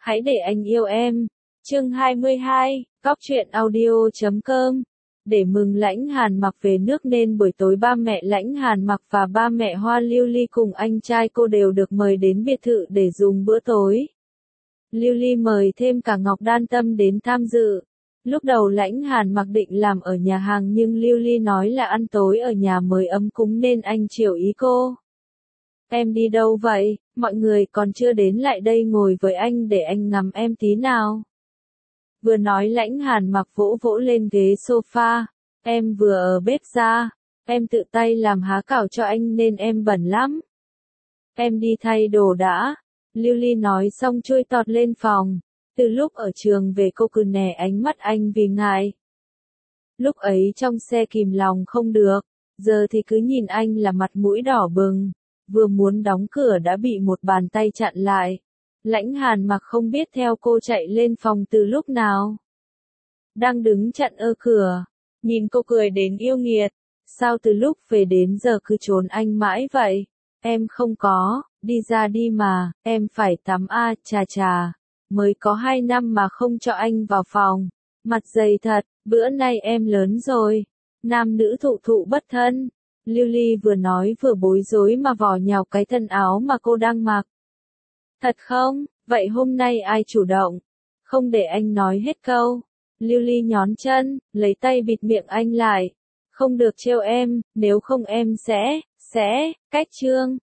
Hãy để anh yêu em. Chương 22, Cóc truyện audio.com. Để mừng Lãnh Hàn Mặc về nước nên buổi tối ba mẹ Lãnh Hàn Mặc và ba mẹ Hoa Lưu Ly cùng anh trai cô đều được mời đến biệt thự để dùng bữa tối. Lưu Ly mời thêm cả Ngọc Đan Tâm đến tham dự. Lúc đầu Lãnh Hàn Mặc định làm ở nhà hàng nhưng Lưu Ly nói là ăn tối ở nhà mới ấm cúng nên anh chiều ý cô. Em đi đâu vậy? Mọi người còn chưa đến lại đây ngồi với anh để anh ngắm em tí nào. Vừa nói Lãnh Hàn Mặc vỗ vỗ lên ghế sofa. Em vừa ở bếp ra. Em tự tay làm há cảo cho anh nên em bẩn lắm. Em đi thay đồ đã. Lưu Ly nói xong chui tọt lên phòng. Từ lúc ở trường về cô cứ né ánh mắt anh vì ngại. Lúc ấy trong xe kìm lòng không được. Giờ thì cứ nhìn anh là mặt mũi đỏ bừng. Vừa muốn đóng cửa đã bị một bàn tay chặn lại. Lãnh Hàn Mặc không biết theo cô chạy lên phòng từ lúc nào. Đang đứng chặn ở cửa. Nhìn cô cười đến yêu nghiệt. Sao từ lúc về đến giờ cứ trốn anh mãi vậy? Em không có, đi ra đi mà, em phải tắm a, chà. Mới có 2 năm mà không cho anh vào phòng. Mặt dày thật, bữa nay em lớn rồi. Nam nữ thụ bất thân. Lưu Ly vừa nói vừa bối rối mà vò nhào cái thân áo mà cô đang mặc. Thật không? Vậy hôm nay ai chủ động? Không để anh nói hết câu. Lưu Ly nhón chân, lấy tay bịt miệng anh lại. Không được trêu em, nếu không em sẽ, cách chương.